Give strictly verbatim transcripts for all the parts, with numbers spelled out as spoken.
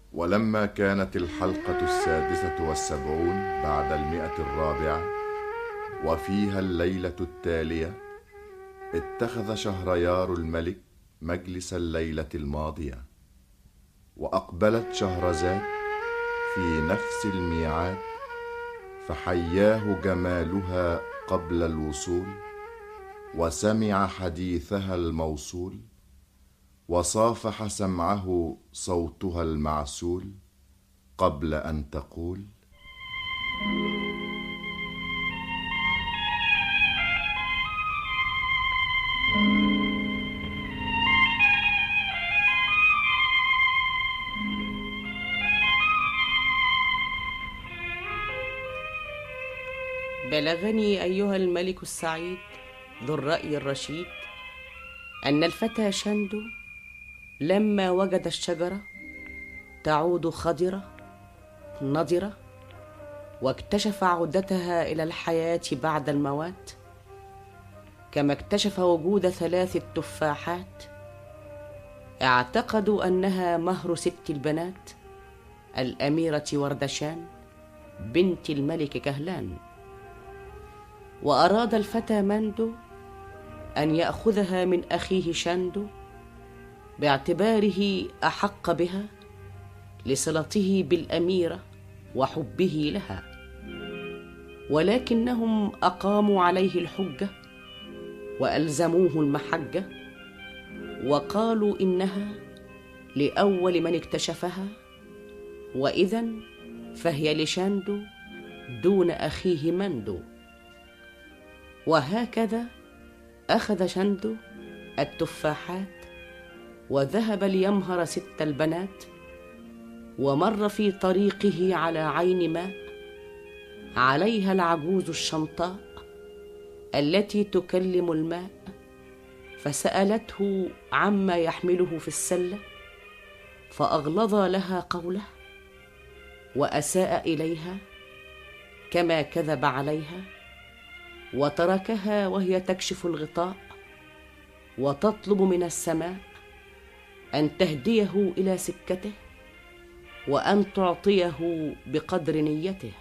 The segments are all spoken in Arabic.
ولما كانت الحلقة السادسة والسبعون بعد المئة الرابعة وفيها الليلة التالية، اتخذ شهريار الملك مجلس الليلة الماضية، وأقبلت شهرزاد في نفس الميعاد، فحياه جمالها قبل الوصول، وسمع حديثها الموصول، وصافح سمعه صوتها المعسول، قبل أن تقول: بلغني أيها الملك السعيد ذو الرأي الرشيد أن الفتى شندو لما وجد الشجرة تعود خضرة نضرة، واكتشف عودتها إلى الحياة بعد الموات، كما اكتشف وجود ثلاث تفاحات اعتقدوا أنها مهر ست البنات الأميرة وردشان بنت الملك كهلان. وأراد الفتى مندو أن يأخذها من أخيه شندو باعتباره أحق بها لصلته بالأميرة وحبه لها، ولكنهم أقاموا عليه الحجة وألزموه المحجة، وقالوا إنها لأول من اكتشفها، وإذن فهي لشندو دون أخيه مندو. وهكذا أخذ شندو التفاحات وذهب ليمهر ست البنات، ومر في طريقه على عين ماء عليها العجوز الشمطاء التي تكلم الماء، فسألته عما يحمله في السلة، فأغلظ لها قوله وأساء إليها كما كذب عليها، وتركها وهي تكشف الغطاء وتطلب من السماء أن تهديه إلى سكته وأن تعطيه بقدر نيته.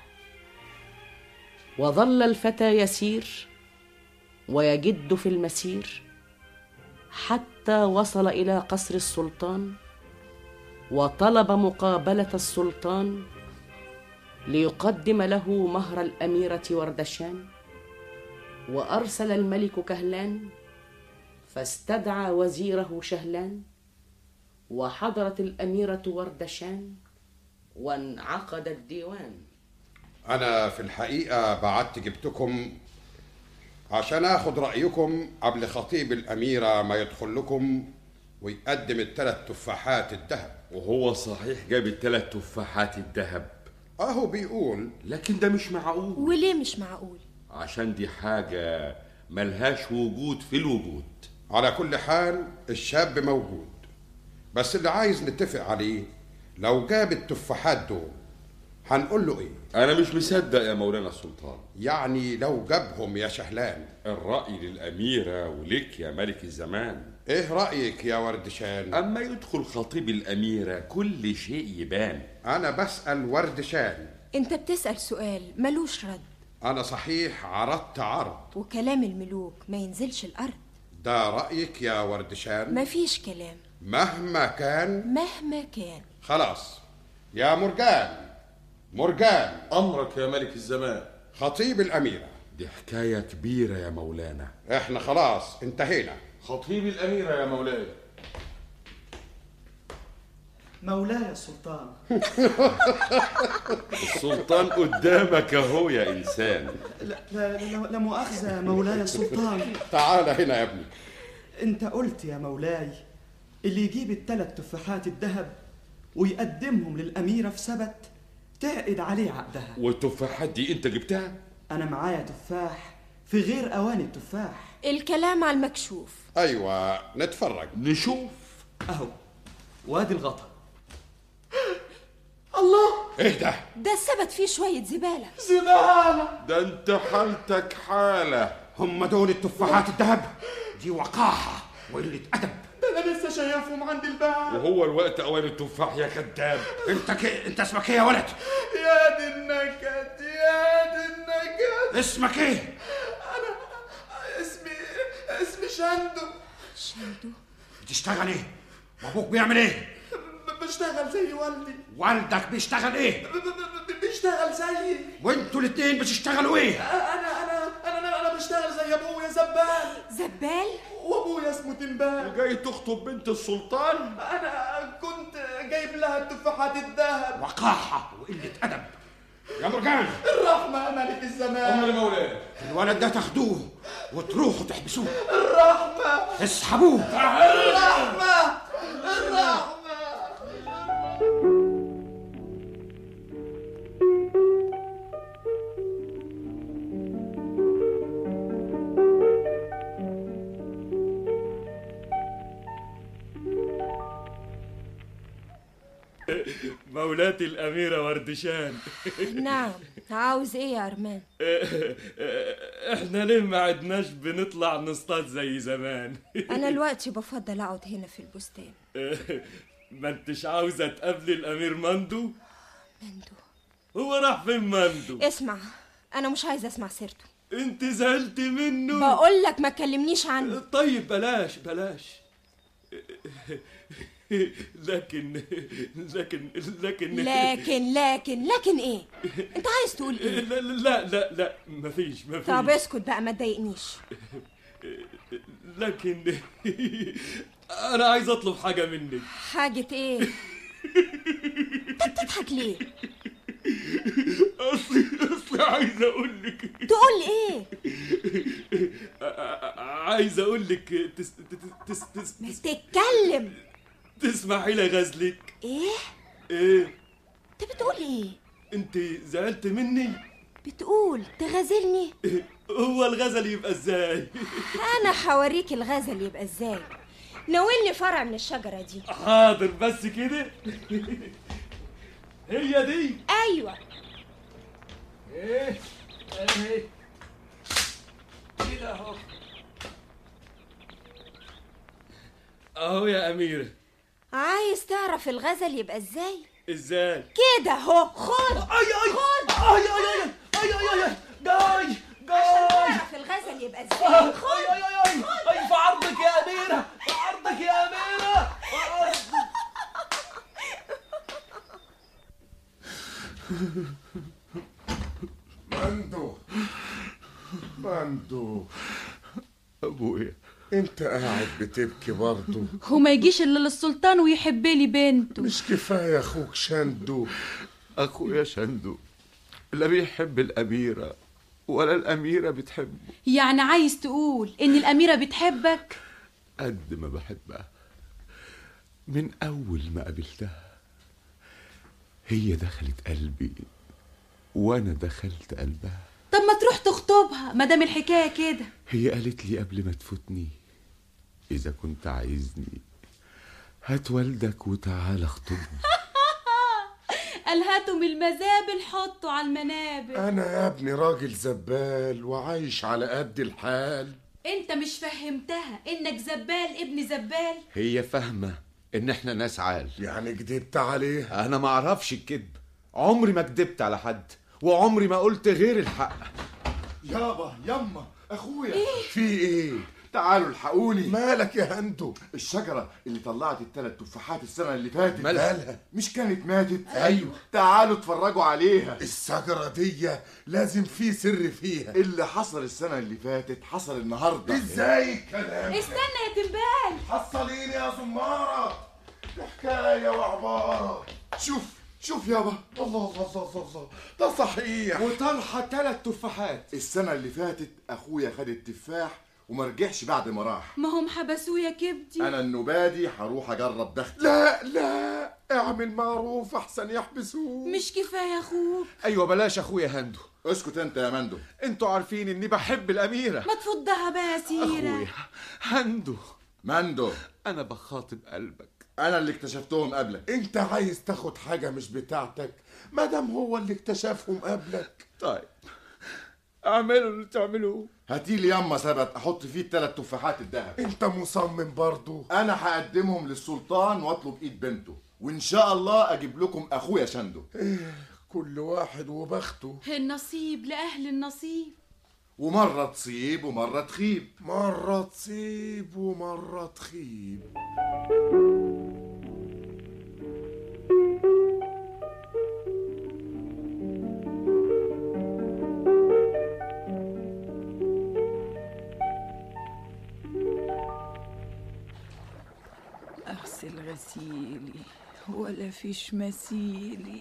وظل الفتى يسير ويجد في المسير حتى وصل إلى قصر السلطان، وطلب مقابلة السلطان ليقدم له مهر الأميرة وردشان. وأرسل الملك كهلان فاستدعى وزيره شهلان، وحضرت الأميرة وردشان وانعقد الديوان. أنا في الحقيقة بعت جبتكم عشان أخد رأيكم قبل خطيب الأميرة ما يدخل لكم ويقدم الثلاث تفاحات الذهب. وهو صحيح جاب الثلاث تفاحات الذهب؟ أهو بيقول. لكن ده مش معقول. وليه مش معقول؟ عشان دي حاجة ملهاش وجود في الوجود. على كل حال الشاب موجود، بس اللي عايز نتفق عليه لو جاب التفاحات دول هنقول له ايه؟ انا مش مصدق يا مولانا السلطان. يعني لو جابهم يا شهلان؟ الرأي للأميرة ولك يا ملك الزمان. ايه رأيك يا وردشان؟ اما يدخل خطيب الأميرة كل شيء يبان. انا بسأل وردشان. انت بتسأل سؤال ملوش رد. انا صحيح عرضت عرض، وكلام الملوك ما ينزلش الارض. ده رأيك يا وردشان؟ مفيش كلام مهما كان. مهما كان. خلاص يا مرجان. مرجان. أمرك يا ملك الزمان. خطيب الأميرة. دي حكاية كبيرة يا مولانا. احنا خلاص انتهينا. خطيب الأميرة يا مولاي. مولاي السلطان. السلطان قدامك اهو يا إنسان. لا, لا, لا, لا مؤاخذة مولاي السلطان. تعال هنا يا ابني. انت قلت يا مولاي اللي يجيب الثلاث تفاحات الذهب ويقدمهم للأميرة في سبت تعقد عليه عقدها. والتفاحات دي انت جبتها؟ انا معايا تفاح في غير اواني التفاح. الكلام على المكشوف. ايوه نتفرج نشوف. اهو وادي الغطا. الله، ايه ده؟ ده السبت فيه شوية زبالة. زبالة؟ ده انت حالتك حالة. هم دول التفاحات الذهب؟ دي وقاحة وقلة أدب. ده ده انا لسه شايفهم عند الباب. وهو الوقت اوان التفاح يا كذاب. انت ك... انت اسمك ايه يا ولد؟ يا دي النكد يا دي النكد. اسمك ايه؟ انا اسمي اسمي شندو. شندو؟ بتشتغل ايه؟ وابوك بيعمل ايه؟ ب- بشتغل زي والدي. والدك بيشتغل ايه؟ ب- ب- ب- بيشتغل زيي. وانتوا الاتنين بتشتغلوا ايه؟ انا انا انا انا, أنا بشتغل زي ابويا زبال. زبال؟ وابويا اسمه تنبال. جاي تخطب بنت السلطان؟ انا كنت جايب لها التفاحات الذهب. وقاحة وقلة أدب. يا مرجان، الرحمة يا ملك الزمان. أمر مولاي. الولد ده تاخدوه وتروحوا تحبسوه. الرحمة اسحبوه. الرحمة الرحمة. مولاتي الأميرة وردشان. نعم، عاوز ايه يا أرمان؟ احنا ليه ما عدناش بنطلع نصطاد زي زمان؟ أنا دلوقتي بفضل أقعد هنا في البستان. ما انتش عاوزة تقابلي الأمير مندو؟ مندو؟ هو راح فين مندو؟ اسمع، أنا مش عايزة أسمع سيرته. انت زعلت منه؟ بقول لك ما تكلمنيش عنه. طيب بلاش بلاش. لكن لكن لكن لكن لكن لكن ايه؟ انت عايز تقول ايه؟ لا لا لا لا مفيش مفيش. طب اسكت بقى ما تضايقنيش. لكن انا عايز اطلب حاجة منك. حاجة ايه؟ انت بتضحك ليه؟ اصلي اصلي عايز اقول لك. تقول ايه؟ عايز اقول لك تس تس تس بس تتكلم. تسمحي لي غزلك؟ ايه؟ ايه؟ انت بتقول ايه؟ انت زعلت مني؟ بتقول تغازلني؟ هو الغزل يبقى ازاي؟ انا هوريك الغزل يبقى ازاي. ناولني فرع من الشجرة دي. حاضر بس كده. هي دي؟ ايوه. ايه ايه كده اهو. اهو يا أميرة. عايز تعرف الغزل يبقى ازاي؟ ازاي؟ كده اهو. خد. اي اي خد. اي اي اي اي اي اي جاي عشان جاي. تعرف الغزل يبقى ازاي. خد. اي اي اي اي في عرضك يا أميرة، في عرضك يا أميرة، في عرضك. مندو مندو ابويا، انت قاعد بتبكي برضه؟ هو ما يجيش الا للسلطان ويحب لي بنته. مش كفايه اخوك شندو؟ اخويا شندو لا بيحب الاميره ولا الاميره بتحبه. يعني عايز تقول ان الاميره بتحبك؟ قد ما بحبها من اول ما قابلتها. هي دخلت قلبي وانا دخلت قلبها. طب ما تروح تخطبها ما دام الحكايه كده. هي قالت لي قبل ما تفوتني اذا كنت عايزني هات والدك وتعال اخطبني. قال هاتوا من المزابل حطوا على المنابر. انا يا ابني راجل زبال وعايش على قد الحال. انت مش فهمتها انك زبال ابن زبال؟ هي فاهمه ان احنا ناس عال. يعني كدبت عليها؟ انا ما اعرفش الكذب، عمري ما كدبت على حد وعمري ما قلت غير الحق. يابا يما اخويا. إيه؟ في ايه؟ تعالوا الحقوني. مالك يا هندو؟ الشجرة اللي طلعت الثلاث تفاحات السنة اللي فاتت مالها؟ مش كانت ماتت؟ ايوه. تعالوا اتفرجوا عليها. الشجرة دي لازم في سر فيها. اللي حصل السنة اللي فاتت حصل النهاردة. ازاي الكلام؟ استنى يا تنبال. حصليني يا زمارة، حكاية وعبارة. شوف شوف يابا. الله الله الله الله، ده صحيح. وطرحة ثلاث تفاحات. السنة اللي فاتت اخويا خد التفاح وما رجعش بعد ما راح. ما هم حبسوه يا كبدي. انا النبادي هروح اجرب دخل. لا لا، اعمل معروف احسن يحبسوه. مش كفايه اخوك؟ ايوه بلاش اخويا هندو. اسكت انت يا مندو. انتوا عارفين اني بحب الاميره. ما تفضها بقى يا سيره. اخويا هندو. مندو انا بخاطب قلبك. انا اللي اكتشفتهم قبلك. انت عايز تاخد حاجة مش بتاعتك مادام هو اللي اكتشفهم قبلك. طيب اعملوا اللي تعملوه. هاتيلي ياما سبت احط فيه الثلاث تفاحات الذهب. انت مصمم برضو؟ انا هقدمهم للسلطان واطلب ايد بنته، وان شاء الله اجيب لكم اخويا شندو. إيه كل واحد وبخته. النصيب لأهل النصيب. ومرة تصيب ومرة تخيب. مرة تصيب ومرة تخيب. أغسل غسيلي ولا فيش مثيلي.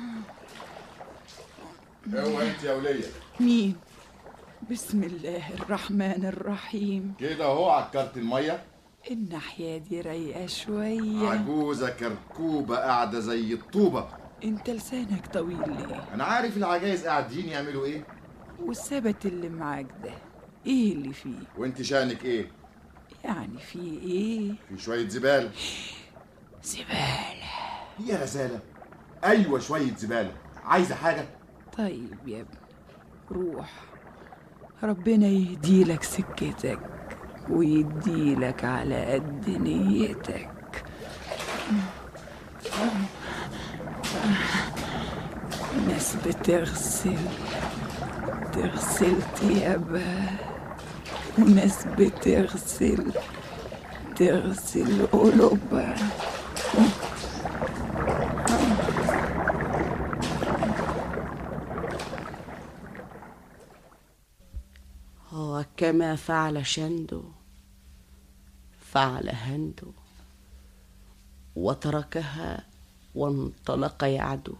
اوعى انت يا ولية. مين؟ بسم الله الرحمن الرحيم. كده اهو عكرت المية. الناحية دي رايقة شوية. عجوزة كركوبة قاعدة زي الطوبة. انت لسانك طويل ليه؟ انا عارف العجايز قاعدين يعملوا ايه. والثبت اللي معاك ده ايه اللي فيه؟ وانت شانك ايه؟ يعني فيه ايه؟ في شوية زبالة. زبالة؟ هي رزالة؟ ايوه شوية زبالة. عايزة حاجة؟ طيب يا ابني روح، ربنا يهديلك سكتك ويديلك على قد نيتك. ناس بتغسل تغسل ثيابها، وناس بتغسل تغسل قلوبها. وكما فعل شندو فعل هندو، وتركها وانطلق يعدو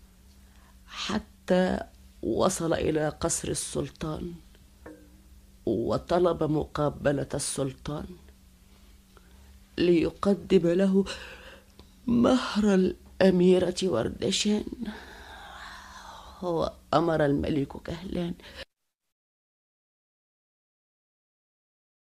حتى وصل إلى قصر السلطان، وطلب مقابلة السلطان ليقدم له مهر الأميرة وردشان. وأمر الملك كهلان